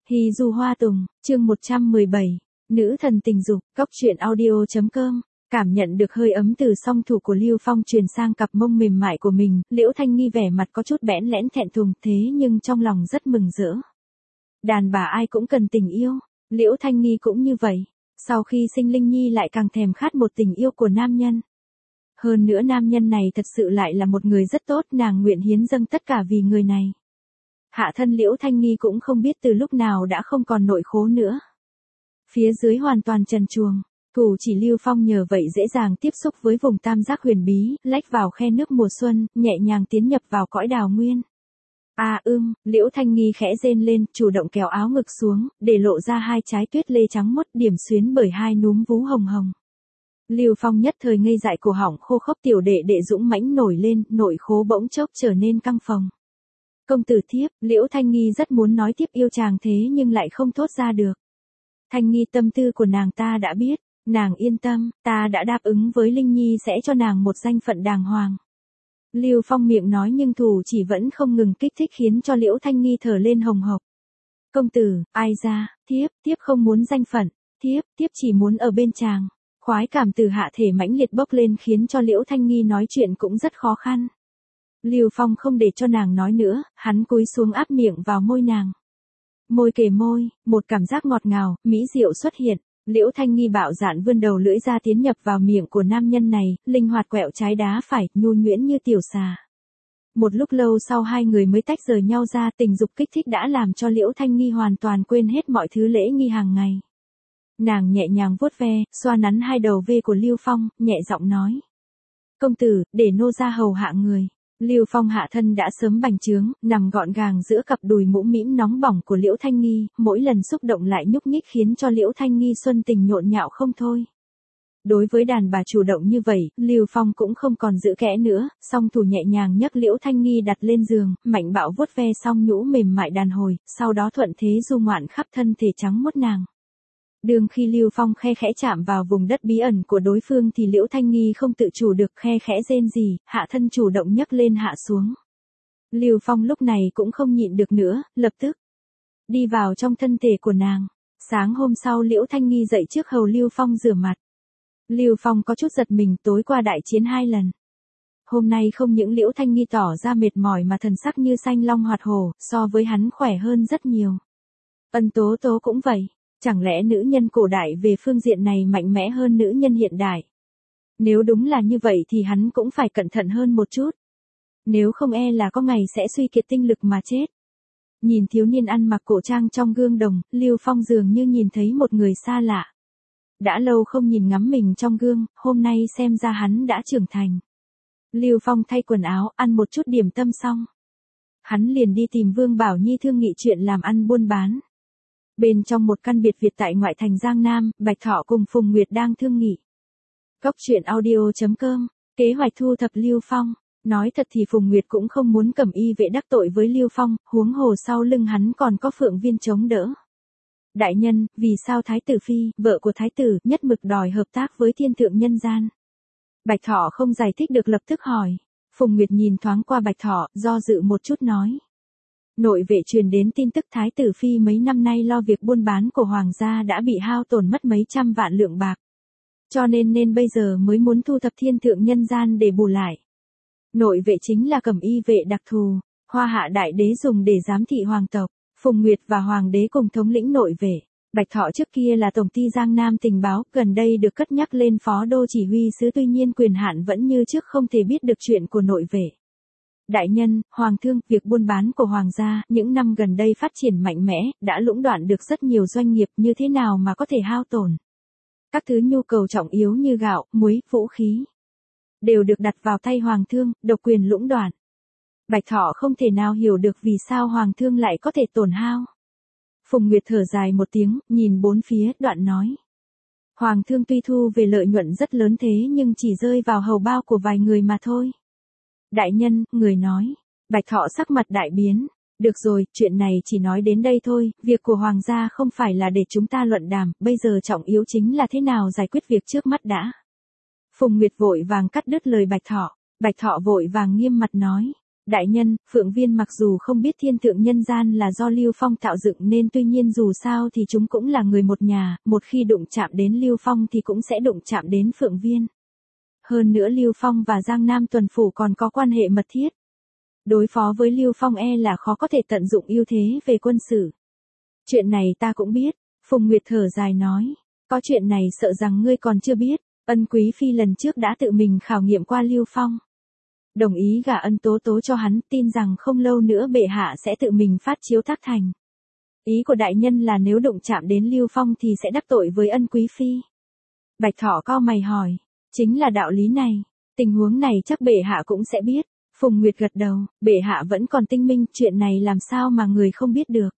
Hy Du Hoa Tùng, chương 117, Nữ thần tình dục, Cóc truyện audio.com. Cảm nhận được hơi ấm từ song thủ của Lưu Phong truyền sang cặp mông mềm mại của mình, Liễu Thanh Nghi vẻ mặt có chút bẽn lẽn thẹn thùng, thế nhưng trong lòng rất mừng rỡ. Đàn bà ai cũng cần tình yêu, Liễu Thanh Nghi cũng như vậy. Sau khi sinh Linh Nhi lại càng thèm khát một tình yêu của nam nhân. Hơn nữa nam nhân này thật sự lại là một người rất tốt, nàng nguyện hiến dâng tất cả vì người này. Hạ thân Liễu Thanh Nghi cũng không biết từ lúc nào đã không còn nội khố nữa. Phía dưới hoàn toàn trần truồng, thủ chỉ Lưu Phong nhờ vậy dễ dàng tiếp xúc với vùng tam giác huyền bí, lách vào khe nước mùa xuân, nhẹ nhàng tiến nhập vào cõi đào nguyên. Liễu Thanh Nghi khẽ rên lên, chủ động kéo áo ngực xuống, để lộ ra hai trái tuyết lê trắng muốt điểm xuyến bởi hai núm vú hồng hồng. Lưu Phong nhất thời ngây dại, cổ họng khô khốc, tiểu đệ đệ dũng mãnh nổi lên, nội khố bỗng chốc trở nên căng phồng. Công tử thiếp, Liễu Thanh Nghi rất muốn nói tiếp yêu chàng thế nhưng lại không thốt ra được. Thanh Nghi, tâm tư của nàng ta đã biết, nàng yên tâm, ta đã đáp ứng với Linh Nhi sẽ cho nàng một danh phận đàng hoàng. Lưu Phong miệng nói nhưng thủ chỉ vẫn không ngừng kích thích khiến cho Liễu Thanh Nghi thở lên hồng hộc. Công tử, ai ra, thiếp không muốn danh phận, thiếp chỉ muốn ở bên chàng. Khoái cảm từ hạ thể mãnh liệt bốc lên khiến cho Liễu Thanh Nghi nói chuyện cũng rất khó khăn. Lưu Phong không để cho nàng nói nữa, hắn cúi xuống áp miệng vào môi nàng. Môi kề môi, một cảm giác ngọt ngào, mỹ diệu xuất hiện. Liễu Thanh Nghi bạo dạn vươn đầu lưỡi ra tiến nhập vào miệng của nam nhân này, linh hoạt quẹo trái đá phải, nhu nhuyễn như tiểu xà. Một lúc lâu sau hai người mới tách rời nhau ra, tình dục kích thích đã làm cho Liễu Thanh Nghi hoàn toàn quên hết mọi thứ lễ nghi hàng ngày. Nàng nhẹ nhàng vuốt ve, xoa nắn hai đầu ve của Lưu Phong, nhẹ giọng nói. Công tử, để nô ra hầu hạ người. Lưu Phong hạ thân đã sớm bành trướng, nằm gọn gàng giữa cặp đùi mũm mĩm nóng bỏng của Liễu Thanh Nghi, mỗi lần xúc động lại nhúc nhích khiến cho Liễu Thanh Nghi xuân tình nhộn nhạo không thôi. Đối với đàn bà chủ động như vậy, Lưu Phong cũng không còn giữ kẽ nữa, song thủ nhẹ nhàng nhấc Liễu Thanh Nghi đặt lên giường, mạnh bạo vuốt ve song nhũ mềm mại đàn hồi, sau đó thuận thế du ngoạn khắp thân thể trắng muốt nàng. Đường khi Lưu Phong khe khẽ chạm vào vùng đất bí ẩn của đối phương thì Liễu Thanh Nghi không tự chủ được khe khẽ rên rỉ, hạ thân chủ động nhấc lên hạ xuống. Lưu Phong lúc này cũng không nhịn được nữa, lập tức đi vào trong thân thể của nàng. Sáng hôm sau Liễu Thanh Nghi dậy trước hầu Lưu Phong rửa mặt. Lưu Phong có chút giật mình, tối qua đại chiến 2 lần. Hôm nay không những Liễu Thanh Nghi tỏ ra mệt mỏi mà thần sắc như xanh long hoạt hổ, so với hắn khỏe hơn rất nhiều. Ân Tố Tố cũng vậy. Chẳng lẽ nữ nhân cổ đại về phương diện này mạnh mẽ hơn nữ nhân hiện đại? Nếu đúng là như vậy thì hắn cũng phải cẩn thận hơn một chút. Nếu không e là có ngày sẽ suy kiệt tinh lực mà chết. Nhìn thiếu niên ăn mặc cổ trang trong gương đồng, Lưu Phong dường như nhìn thấy một người xa lạ. Đã lâu không nhìn ngắm mình trong gương, hôm nay xem ra hắn đã trưởng thành. Lưu Phong thay quần áo, ăn một chút điểm tâm xong. Hắn liền đi tìm Vương Bảo Nhi thương nghị chuyện làm ăn buôn bán. Bên trong một căn biệt viện tại ngoại thành Giang Nam, Bạch Thọ cùng Phùng Nguyệt đang thương nghị. Cóc truyện audio.com, kế hoạch thu thập Lưu Phong. Nói thật thì Phùng Nguyệt cũng không muốn Cẩm Y vệ đắc tội với Lưu Phong, huống hồ sau lưng hắn còn có Phượng Viên chống đỡ. Đại nhân, vì sao Thái tử Phi, vợ của Thái tử, nhất mực đòi hợp tác với thiên thượng nhân gian? Bạch Thọ không giải thích được lập tức hỏi. Phùng Nguyệt nhìn thoáng qua Bạch Thọ, do dự một chút nói. Nội vệ truyền đến tin tức Thái tử Phi mấy năm nay lo việc buôn bán của hoàng gia đã bị hao tổn mất mấy trăm vạn lượng bạc. Cho nên bây giờ mới muốn thu thập thiên thượng nhân gian để bù lại. Nội vệ chính là Cẩm Y vệ đặc thù, Hoa Hạ đại đế dùng để giám thị hoàng tộc, Phùng Nguyệt và hoàng đế cùng thống lĩnh nội vệ. Bạch Thọ trước kia là tổng ty Giang Nam tình báo, gần đây được cất nhắc lên phó đô chỉ huy sứ, tuy nhiên quyền hạn vẫn như trước, không thể biết được chuyện của nội vệ. Đại nhân, hoàng thương, việc buôn bán của hoàng gia, những năm gần đây phát triển mạnh mẽ, đã lũng đoạn được rất nhiều doanh nghiệp, như thế nào mà có thể hao tổn. Các thứ nhu cầu trọng yếu như gạo, muối, vũ khí, đều được đặt vào tay hoàng thương, độc quyền lũng đoạn. Bạch Thọ không thể nào hiểu được vì sao hoàng thương lại có thể tổn hao. Phùng Nguyệt thở dài một tiếng, nhìn bốn phía, đoạn nói. Hoàng thương tuy thu về lợi nhuận rất lớn thế nhưng chỉ rơi vào hầu bao của vài người mà thôi. Đại nhân, người nói. Bạch Thọ sắc mặt đại biến. Được rồi, chuyện này chỉ nói đến đây thôi, việc của hoàng gia không phải là để chúng ta luận đàm, bây giờ trọng yếu chính là thế nào giải quyết việc trước mắt đã. Phùng Nguyệt vội vàng cắt đứt lời Bạch Thọ. Bạch Thọ vội vàng nghiêm mặt nói. Đại nhân, Phượng Viên mặc dù không biết thiên thượng nhân gian là do Lưu Phong tạo dựng nên tuy nhiên dù sao thì chúng cũng là người một nhà, một khi đụng chạm đến Lưu Phong thì cũng sẽ đụng chạm đến Phượng Viên. Hơn nữa Lưu Phong và Giang Nam Tuần Phủ còn có quan hệ mật thiết. Đối phó với Lưu Phong là khó có thể tận dụng ưu thế về quân sự. Chuyện này ta cũng biết, Phùng Nguyệt thở dài nói. Có chuyện này sợ rằng ngươi còn chưa biết, Ân Quý Phi lần trước đã tự mình khảo nghiệm qua Lưu Phong. Đồng ý gả Ân Tố Tố cho hắn, tin rằng không lâu nữa bệ hạ sẽ tự mình phát chiếu thác thành. Ý của đại nhân là nếu đụng chạm đến Lưu Phong thì sẽ đắc tội với Ân Quý Phi. Bạch Thỏ cau mày hỏi, chính là đạo lý này, tình huống này chắc bệ hạ cũng sẽ biết. Phùng Nguyệt gật đầu, bệ hạ vẫn còn tinh minh, chuyện này làm sao mà người không biết được.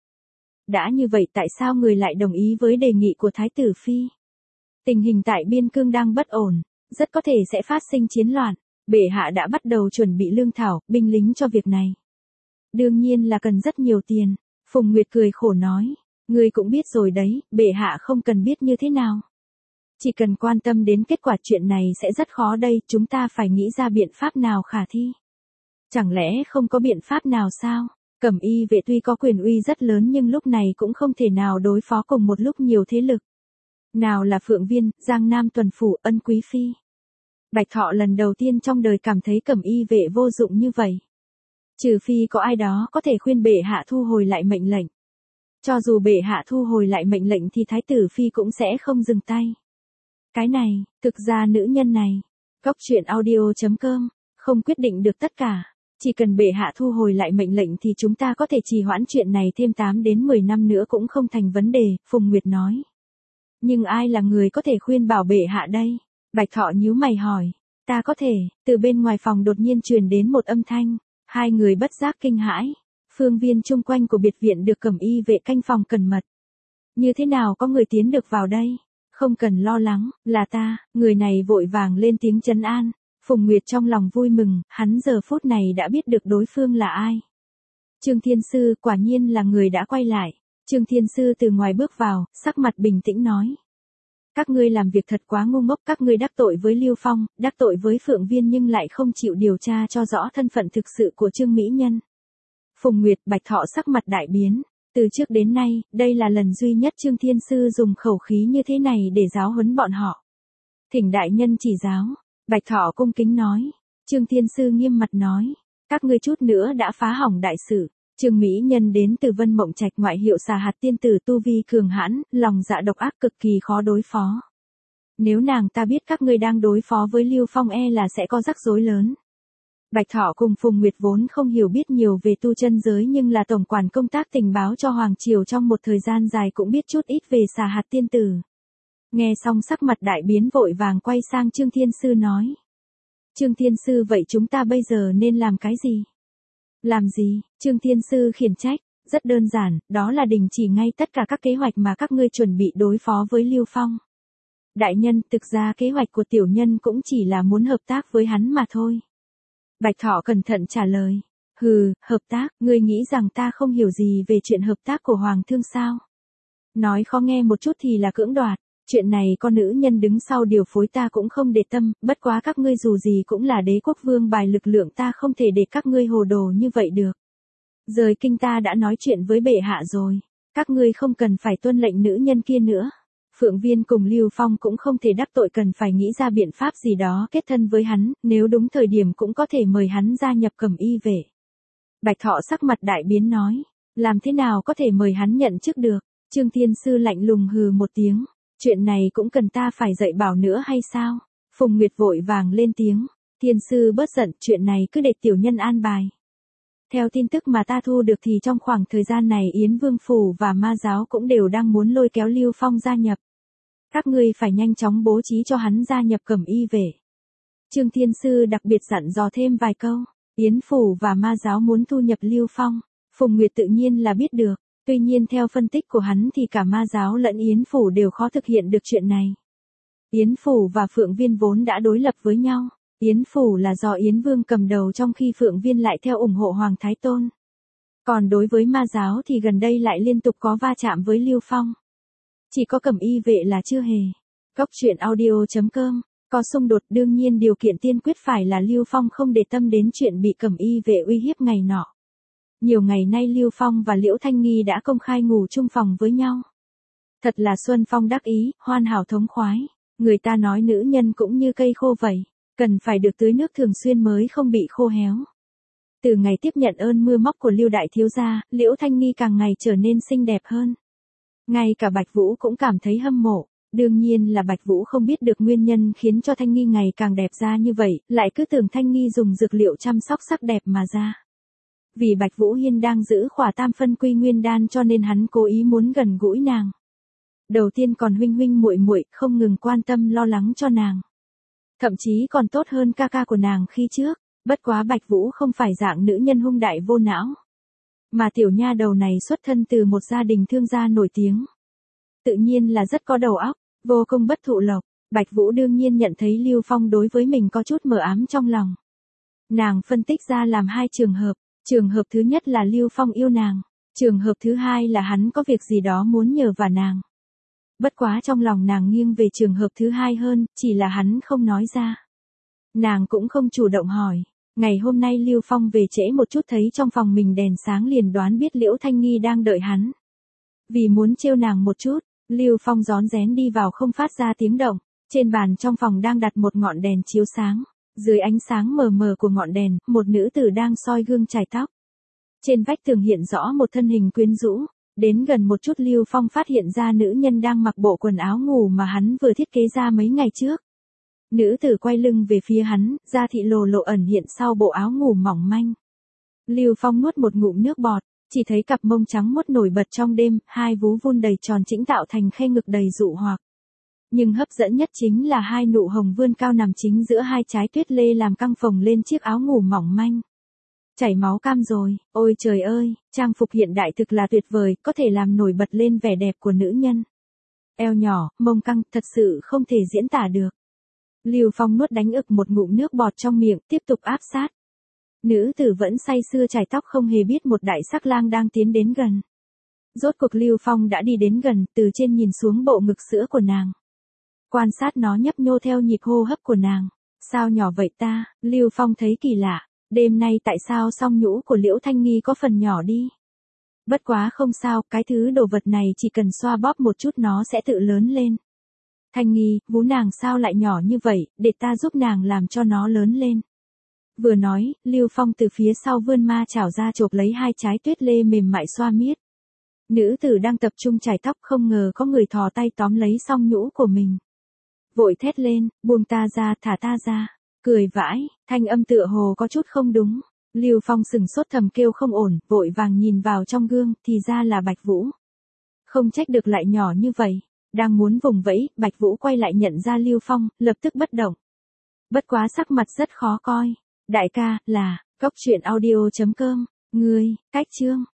Đã như vậy tại sao người lại đồng ý với đề nghị của Thái tử Phi? Tình hình tại biên cương đang bất ổn, rất có thể sẽ phát sinh chiến loạn. Bệ hạ đã bắt đầu chuẩn bị lương thảo, binh lính cho việc này. Đương nhiên là cần rất nhiều tiền. Phùng Nguyệt cười khổ nói, ngươi cũng biết rồi đấy, bệ hạ không cần biết như thế nào. Chỉ cần quan tâm đến kết quả, chuyện này sẽ rất khó đây, chúng ta phải nghĩ ra biện pháp nào khả thi. Chẳng lẽ không có biện pháp nào sao? Cẩm y vệ tuy có quyền uy rất lớn nhưng lúc này cũng không thể nào đối phó cùng một lúc nhiều thế lực. Nào là Phượng Viên, Giang Nam Tuần Phủ, Ân Quý Phi. Bạch Thọ lần đầu tiên trong đời cảm thấy cẩm y vệ vô dụng như vậy. Trừ phi có ai đó có thể khuyên bệ hạ thu hồi lại mệnh lệnh. Cho dù bệ hạ thu hồi lại mệnh lệnh thì Thái tử Phi cũng sẽ không dừng tay. Cái này, thực ra nữ nhân này, goctruyện.audio.com, không quyết định được tất cả. Chỉ cần bệ hạ thu hồi lại mệnh lệnh thì chúng ta có thể trì hoãn chuyện này thêm 8 đến 10 năm nữa cũng không thành vấn đề, Phùng Nguyệt nói. Nhưng ai là người có thể khuyên bảo bệ hạ đây? Bạch Thọ nhíu mày hỏi. Ta có thể, từ bên ngoài phòng đột nhiên truyền đến một âm thanh. Hai người bất giác kinh hãi. Phương viên chung quanh của biệt viện được cẩm y vệ canh phòng cẩn mật. Như thế nào có người tiến được vào đây? Không cần lo lắng, là ta. Người này vội vàng lên tiếng trấn an. Phùng Nguyệt trong lòng vui mừng, hắn giờ phút này đã biết được đối phương là ai. Trương Thiên Sư quả nhiên là người đã quay lại. Trương Thiên Sư từ ngoài bước vào, sắc mặt bình tĩnh nói. Các ngươi làm việc thật quá ngu ngốc, các ngươi đắc tội với Lưu Phong, đắc tội với Phượng Viên nhưng lại không chịu điều tra cho rõ thân phận thực sự của Trương Mỹ Nhân. Phùng Nguyệt, Bạch Thọ sắc mặt đại biến. Từ trước đến nay, đây là lần duy nhất Trương Thiên Sư dùng khẩu khí như thế này để giáo huấn bọn họ. Thỉnh đại nhân chỉ giáo. Bạch Thọ cung kính nói. Trương Thiên Sư nghiêm mặt nói. Các ngươi chút nữa đã phá hỏng đại sự. Trương Mỹ Nhân đến từ Vân Mộng Trạch, ngoại hiệu Xà Hạt tiên tử, tu vi cường hãn, lòng dạ độc ác, cực kỳ khó đối phó. Nếu nàng ta biết các ngươi đang đối phó với Lưu Phong là sẽ có rắc rối lớn. Bạch Thọ cùng Phùng Nguyệt vốn không hiểu biết nhiều về tu chân giới nhưng là tổng quản công tác tình báo cho Hoàng Triều trong một thời gian dài cũng biết chút ít về Xà Hạt tiên tử. Nghe xong sắc mặt đại biến vội vàng quay sang Trương Thiên Sư nói. Trương Thiên Sư, vậy chúng ta bây giờ nên làm cái gì? Làm gì? Trương Thiên Sư khiển trách. Rất đơn giản, đó là đình chỉ ngay tất cả các kế hoạch mà các ngươi chuẩn bị đối phó với Lưu Phong. Đại nhân, thực ra kế hoạch của tiểu nhân cũng chỉ là muốn hợp tác với hắn mà thôi. Bạch Thọ cẩn thận trả lời. Hừ, hợp tác, ngươi nghĩ rằng ta không hiểu gì về chuyện hợp tác của Hoàng thương sao? Nói khó nghe một chút thì là cưỡng đoạt. Chuyện này con nữ nhân đứng sau điều phối ta cũng không để tâm, bất quá các ngươi dù gì cũng là đế quốc vương bài lực lượng, ta không thể để các ngươi hồ đồ như vậy được. Rời kinh, ta đã nói chuyện với bệ hạ rồi. Các ngươi không cần phải tuân lệnh nữ nhân kia nữa. Phượng Viên cùng Lưu Phong cũng không thể đắc tội, cần phải nghĩ ra biện pháp gì đó kết thân với hắn, nếu đúng thời điểm cũng có thể mời hắn gia nhập cẩm y vệ. Bạch Thọ sắc mặt đại biến nói. Làm thế nào có thể mời hắn nhận chức được? Trương Thiên Sư lạnh lùng hừ một tiếng. Chuyện này cũng cần ta phải dạy bảo nữa hay sao? Phùng Nguyệt vội vàng lên tiếng. Thiên Sư bớt giận, chuyện này cứ để tiểu nhân an bài. Theo tin tức mà ta thu được thì trong khoảng thời gian này Yến Vương Phủ và Ma Giáo cũng đều đang muốn lôi kéo Lưu Phong gia nhập. Các ngươi phải nhanh chóng bố trí cho hắn gia nhập cẩm y vệ. Trương Thiên Sư đặc biệt dặn dò thêm vài câu. Yến Phủ và Ma Giáo muốn thu nhập Lưu Phong. Phùng Nguyệt tự nhiên là biết được. Tuy nhiên theo phân tích của hắn thì cả Ma Giáo lẫn Yến Phủ đều khó thực hiện được chuyện này. Yến Phủ và Phượng Viên vốn đã đối lập với nhau. Yến Phủ là do Yến Vương cầm đầu, trong khi Phượng Viên lại theo ủng hộ Hoàng Thái Tôn. Còn đối với Ma Giáo thì gần đây lại liên tục có va chạm với Lưu Phong. Chỉ có cẩm y vệ là chưa hề. Goctruyện.audio.com Có xung đột đương nhiên điều kiện tiên quyết phải là Lưu Phong không để tâm đến chuyện bị Cẩm Y vệ uy hiếp ngày nọ. Nhiều ngày nay Lưu Phong và Liễu Thanh Nghi đã công khai ngủ chung phòng với nhau. Thật là Xuân Phong đắc ý, hoàn hảo thống khoái. Người ta nói nữ nhân cũng như cây khô vậy, cần phải được tưới nước thường xuyên mới không bị khô héo. Từ ngày tiếp nhận ơn mưa móc của Lưu đại thiếu gia, Liễu Thanh Nghi càng ngày trở nên xinh đẹp hơn. Ngay cả Bạch Vũ cũng cảm thấy hâm mộ. Đương nhiên là Bạch Vũ không biết được nguyên nhân khiến cho Thanh Nghi ngày càng đẹp ra như vậy, lại cứ tưởng Thanh Nghi dùng dược liệu chăm sóc sắc đẹp mà ra. Vì Bạch Vũ Hiên đang giữ khỏa tam phân quy nguyên đan cho nên hắn cố ý muốn gần gũi nàng. Đầu tiên còn huynh huynh muội muội không ngừng quan tâm lo lắng cho nàng. Thậm chí còn tốt hơn ca ca của nàng khi trước, bất quá Bạch Vũ không phải dạng nữ nhân hung đại vô não. Mà tiểu nha đầu này xuất thân từ một gia đình thương gia nổi tiếng. Tự nhiên là rất có đầu óc, vô công bất thụ lộc. Bạch Vũ đương nhiên nhận thấy Lưu Phong đối với mình có chút mờ ám trong lòng. Nàng phân tích ra làm hai trường hợp. Trường hợp thứ nhất là Lưu Phong yêu nàng. Trường hợp thứ hai là hắn có việc gì đó muốn nhờ vả nàng. Bất quá trong lòng nàng nghiêng về trường hợp thứ hai hơn, chỉ là hắn không nói ra. Nàng cũng không chủ động hỏi. Ngày hôm nay Lưu Phong về trễ một chút thấy trong phòng mình đèn sáng liền đoán biết Liễu Thanh Nghi đang đợi hắn. Vì muốn trêu nàng một chút, Lưu Phong rón rén đi vào không phát ra tiếng động. Trên bàn trong phòng đang đặt một ngọn đèn chiếu sáng. Dưới ánh sáng mờ mờ của ngọn đèn, một nữ tử đang soi gương chải tóc. Trên vách tường hiện rõ một thân hình quyến rũ. Đến gần một chút Lưu Phong phát hiện ra nữ nhân đang mặc bộ quần áo ngủ mà hắn vừa thiết kế ra mấy ngày trước. Nữ tử quay lưng về phía hắn, da thị lồ lộ ẩn hiện sau bộ áo ngủ mỏng manh. Lưu Phong nuốt một ngụm nước bọt, chỉ thấy cặp mông trắng muốt nổi bật trong đêm, hai vú vun đầy tròn chỉnh tạo thành khe ngực đầy dụ hoặc. Nhưng hấp dẫn nhất chính là hai nụ hồng vươn cao nằm chính giữa hai trái tuyết lê làm căng phồng lên chiếc áo ngủ mỏng manh. Chảy máu cam rồi, ôi trời ơi, trang phục hiện đại thực là tuyệt vời, có thể làm nổi bật lên vẻ đẹp của nữ nhân. Eo nhỏ, mông căng, thật sự không thể diễn tả được. Lưu Phong nuốt đánh ực một ngụm nước bọt trong miệng, tiếp tục áp sát. Nữ tử vẫn say sưa chải tóc không hề biết một đại sắc lang đang tiến đến gần. Rốt cuộc Lưu Phong đã đi đến gần, từ trên nhìn xuống bộ ngực sữa của nàng. Quan sát nó nhấp nhô theo nhịp hô hấp của nàng. Sao nhỏ vậy ta, Lưu Phong thấy kỳ lạ. Đêm nay tại sao song nhũ của Liễu Thanh Nghi có phần nhỏ đi? Bất quá không sao, cái thứ đồ vật này chỉ cần xoa bóp một chút nó sẽ tự lớn lên. Thanh Nghi, vú nàng sao lại nhỏ như vậy, để ta giúp nàng làm cho nó lớn lên. Vừa nói, Lưu Phong từ phía sau vươn ma chảo ra chộp lấy hai trái tuyết lê mềm mại xoa miết. Nữ tử đang tập trung chải tóc không ngờ có người thò tay tóm lấy song nhũ của mình. Vội thét lên, buông ta ra, thả ta ra. Cười vãi, thanh âm tựa hồ có chút không đúng. Lưu Phong sừng sốt thầm kêu không ổn, vội vàng nhìn vào trong gương, thì ra là Bạch Vũ. Không trách được lại nhỏ như vậy. Đang muốn vùng vẫy, Bạch Vũ quay lại nhận ra Lưu Phong, lập tức bất động. Bất quá sắc mặt rất khó coi. Đại ca, là, góc truyện audio.com, ngươi, cách chương.